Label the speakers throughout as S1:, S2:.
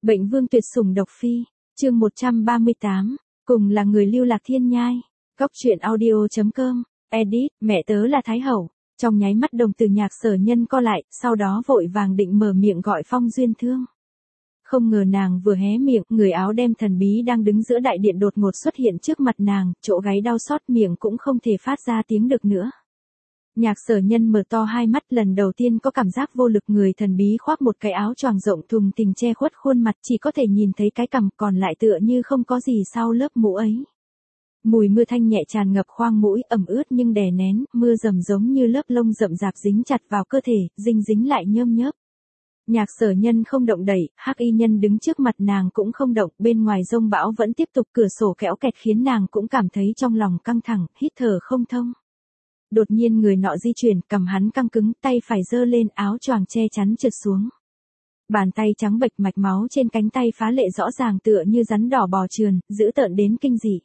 S1: Bệnh vương tuyệt sủng độc phi, chương 138, cùng là người lưu lạc thiên nhai. Góc truyện audio.com, edit, mẹ tớ là Thái Hậu. Trong nháy mắt đồng từ Nhạc Sở Nhân co lại, sau đó vội vàng định mở miệng gọi Phong Duyên Thương. Không ngờ nàng vừa hé miệng, người áo đen thần bí đang đứng giữa đại điện đột ngột xuất hiện trước mặt nàng, chỗ gáy đau xót miệng cũng không thể phát ra tiếng được nữa. Nhạc Sở Nhân mở to hai mắt, lần đầu tiên có cảm giác vô lực. Người thần bí khoác một cái áo choàng rộng thùng thình che khuất khuôn mặt, chỉ có thể nhìn thấy cái cằm, còn lại tựa như không có gì sau lớp mũ ấy. Mùi mưa thanh nhẹ tràn ngập khoang mũi, ẩm ướt nhưng đè nén, mưa rầm giống như lớp lông rậm rạp dính chặt vào cơ thể, dính lại nhớm nhớp. Nhạc Sở Nhân không động đậy, hắc y nhân đứng trước mặt nàng cũng không động, bên ngoài giông bão vẫn tiếp tục, cửa sổ kéo kẹt khiến nàng cũng cảm thấy trong lòng căng thẳng, hít thở không thông. Đột nhiên người nọ di chuyển, cầm hắn căng cứng, tay phải giơ lên, áo choàng che chắn trượt xuống. Bàn tay trắng bệch, mạch máu trên cánh tay phá lệ rõ ràng tựa như rắn đỏ bò trườn, dữ tợn đến kinh dị.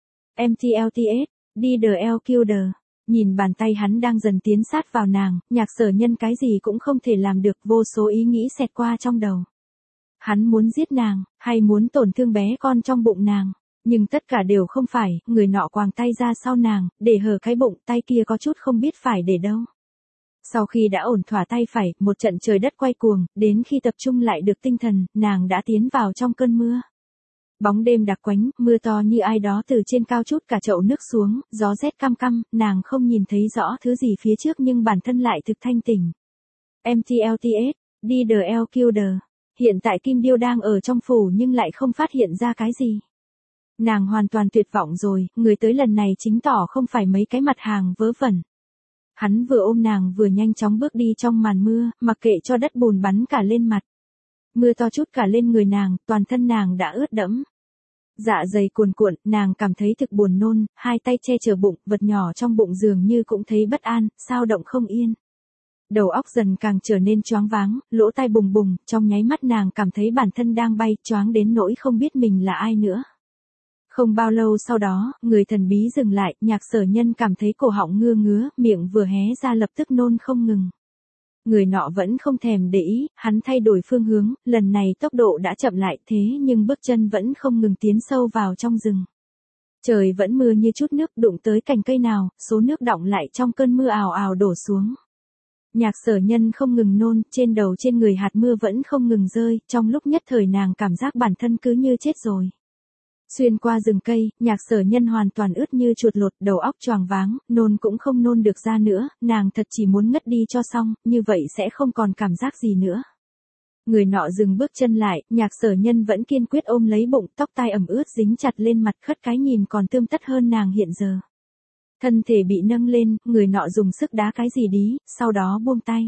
S1: MTLTS, DDL Killer. Nhìn bàn tay hắn đang dần tiến sát vào nàng, Nhạc Sở Nhân cái gì cũng không thể làm được, vô số ý nghĩ xẹt qua trong đầu. Hắn muốn giết nàng, hay muốn tổn thương bé con trong bụng nàng? Nhưng tất cả đều không phải, người nọ quàng tay ra sau nàng, để hở cái bụng, tay kia có chút không biết phải để đâu. Sau khi đã ổn thỏa tay phải, một trận trời đất quay cuồng, đến khi tập trung lại được tinh thần, nàng đã tiến vào trong cơn mưa. Bóng đêm đặc quánh, mưa to như ai đó từ trên cao trút cả chậu nước xuống, gió rét căm căm, nàng không nhìn thấy rõ thứ gì phía trước nhưng bản thân lại thực thanh tỉnh. MTLTS, DDL Killer. Hiện tại Kim Điêu đang ở trong phủ nhưng lại không phát hiện ra cái gì. Nàng hoàn toàn tuyệt vọng rồi, người tới lần này chính tỏ không phải mấy cái mặt hàng vớ vẩn. Hắn vừa ôm nàng vừa nhanh chóng bước đi trong màn mưa, mặc kệ cho đất bùn bắn cả lên mặt. Mưa to chút cả lên người nàng, toàn thân nàng đã ướt đẫm. Dạ dày cuồn cuộn, nàng cảm thấy thực buồn nôn, hai tay che chở bụng, vật nhỏ trong bụng dường như cũng thấy bất an, sao động không yên. Đầu óc dần càng trở nên choáng váng, lỗ tai bùng bùng, trong nháy mắt nàng cảm thấy bản thân đang bay, choáng đến nỗi không biết mình là ai nữa. Không bao lâu sau đó, người thần bí dừng lại, Nhạc Sở Nhân cảm thấy cổ họng ngứa, miệng vừa hé ra lập tức nôn không ngừng. Người nọ vẫn không thèm để ý, hắn thay đổi phương hướng, lần này tốc độ đã chậm lại, thế nhưng bước chân vẫn không ngừng tiến sâu vào trong rừng. Trời vẫn mưa như chút nước, đụng tới cành cây nào, số nước đọng lại trong cơn mưa ào ào đổ xuống. Nhạc Sở Nhân không ngừng nôn, trên đầu trên người hạt mưa vẫn không ngừng rơi, trong lúc nhất thời nàng cảm giác bản thân cứ như chết rồi. Xuyên qua rừng cây, Nhạc Sở Nhân hoàn toàn ướt như chuột lột, đầu óc choáng váng, nôn cũng không nôn được ra nữa, nàng thật chỉ muốn ngất đi cho xong, như vậy sẽ không còn cảm giác gì nữa. Người nọ dừng bước chân lại, Nhạc Sở Nhân vẫn kiên quyết ôm lấy bụng, tóc tai ẩm ướt dính chặt lên mặt, khất cái nhìn còn tươm tất hơn nàng hiện giờ. Thân thể bị nâng lên, người nọ dùng sức đá cái gì đí, sau đó buông tay.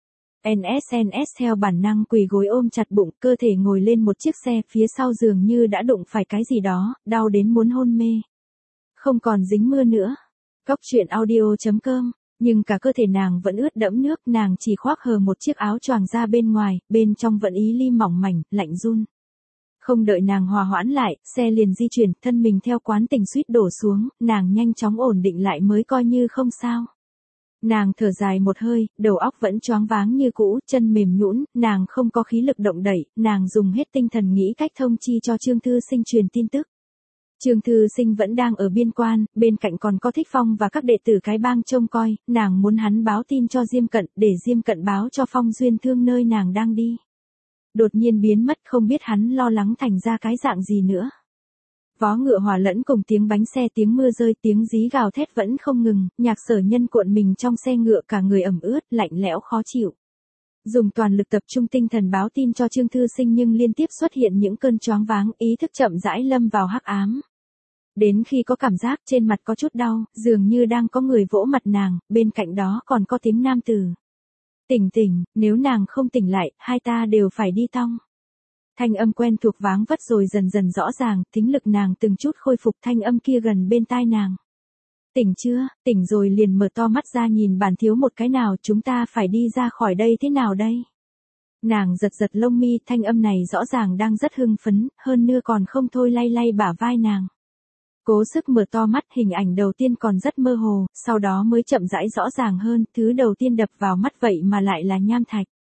S1: NSNS theo bản năng quỳ gối ôm chặt bụng, cơ thể ngồi lên một chiếc xe, phía sau dường như đã đụng phải cái gì đó, đau đến muốn hôn mê. Không còn dính mưa nữa. Góc truyện audio.com, nhưng cả cơ thể nàng vẫn ướt đẫm nước, nàng chỉ khoác hờ một chiếc áo choàng ra bên ngoài, bên trong vẫn ý li mỏng mảnh, lạnh run. Không đợi nàng hòa hoãn lại, xe liền di chuyển, thân mình theo quán tình suýt đổ xuống, nàng nhanh chóng ổn định lại mới coi như không sao. Nàng thở dài một hơi, đầu óc vẫn choáng váng như cũ, chân mềm nhũn, nàng không có khí lực động đậy, nàng dùng hết tinh thần nghĩ cách thông chi cho Trương Thư Sinh truyền tin tức. Trương Thư Sinh vẫn đang ở biên quan, bên cạnh còn có Thích Phong và các đệ tử cái bang trông coi, nàng muốn hắn báo tin cho Diêm Cận, để Diêm Cận báo cho Phong Duyên Thương nơi nàng đang đi. Đột nhiên biến mất, không biết hắn lo lắng thành ra cái dạng gì nữa. Vó ngựa hòa lẫn cùng tiếng bánh xe, tiếng mưa rơi, tiếng dí gào thét vẫn không ngừng, Nhạc Sở Nhân cuộn mình trong xe ngựa, cả người ẩm ướt, lạnh lẽo khó chịu. Dùng toàn lực tập trung tinh thần báo tin cho Trương Thư Sinh nhưng liên tiếp xuất hiện những cơn choáng váng, ý thức chậm rãi lâm vào hắc ám. Đến khi có cảm giác trên mặt có chút đau, dường như đang có người vỗ mặt nàng, bên cạnh đó còn có tiếng nam tử. Tỉnh, nếu nàng không tỉnh lại, hai ta đều phải đi tong. Thanh âm quen thuộc váng vất rồi dần rõ ràng, thính lực nàng từng chút khôi phục, thanh âm kia gần bên tai nàng. Tỉnh chưa, tỉnh rồi liền mở to mắt ra nhìn bản thiếu một cái nào, chúng ta phải đi ra khỏi đây thế nào đây? Nàng giật lông mi, thanh âm này rõ ràng đang rất hưng phấn, hơn nữa còn không thôi lay bả vai nàng. Cố sức mở to mắt, hình ảnh đầu tiên còn rất mơ hồ, sau đó mới chậm rãi rõ ràng hơn, thứ đầu tiên đập vào mắt vậy mà lại là nham thạch.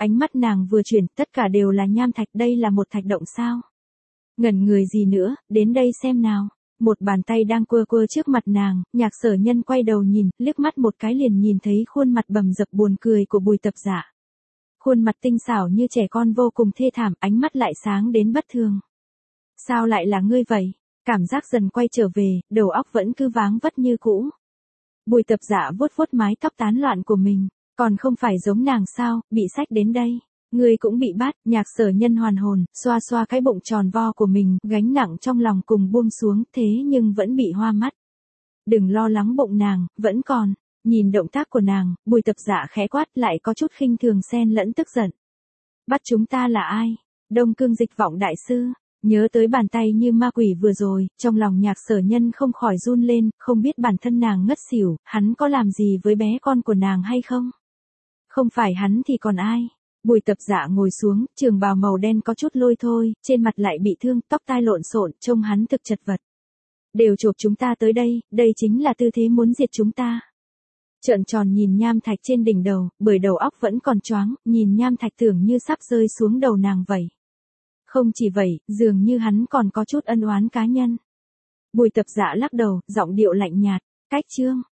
S1: Ánh mắt nàng vừa chuyển, tất cả đều là nham thạch, đây là một thạch động sao? Ngẩn người gì nữa, đến đây xem nào. Một bàn tay đang quơ quơ trước mặt nàng, Nhạc Sở Nhân quay đầu nhìn, liếc mắt một cái liền nhìn thấy khuôn mặt bầm dập buồn cười của Bùi Tập Dạ. Khuôn mặt tinh xảo như trẻ con vô cùng thê thảm, ánh mắt lại sáng đến bất thường. Sao lại là ngươi vậy? Cảm giác dần quay trở về, đầu óc vẫn cứ váng vất như cũ. Bùi Tập Dạ vuốt vuốt mái tóc tán loạn của mình, còn không phải giống nàng sao, bị sách đến đây. Ngươi cũng bị bắt. Nhạc Sở Nhân hoàn hồn, xoa xoa cái bụng tròn vo của mình, gánh nặng trong lòng cùng buông xuống, thế nhưng vẫn bị hoa mắt. Đừng lo lắng, bụng nàng vẫn còn. Nhìn động tác của nàng, Bùi Tập Dạ khẽ quát, lại có chút khinh thường xen lẫn tức giận. Bắt chúng ta là ai? Đông Cương Dịch Vọng đại sư. Nhớ tới bàn tay như ma quỷ vừa rồi, trong lòng Nhạc Sở Nhân không khỏi run lên, không biết bản thân nàng ngất xỉu, hắn có làm gì với bé con của nàng hay không? Không phải hắn thì còn ai? Bùi Tập Dạ ngồi xuống, trường bào màu đen có chút lôi thôi, trên mặt lại bị thương, tóc tai lộn xộn, trông hắn thực chật vật. Đều chộp chúng ta tới đây, đây chính là tư thế muốn diệt chúng ta. Trợn tròn nhìn nham thạch trên đỉnh đầu, bởi đầu óc vẫn còn choáng, nhìn nham thạch tưởng như sắp rơi xuống đầu nàng vậy. Không chỉ vậy, dường như hắn còn có chút ân oán cá nhân. Bùi Tập Dạ lắc đầu, giọng điệu lạnh nhạt, cách chương.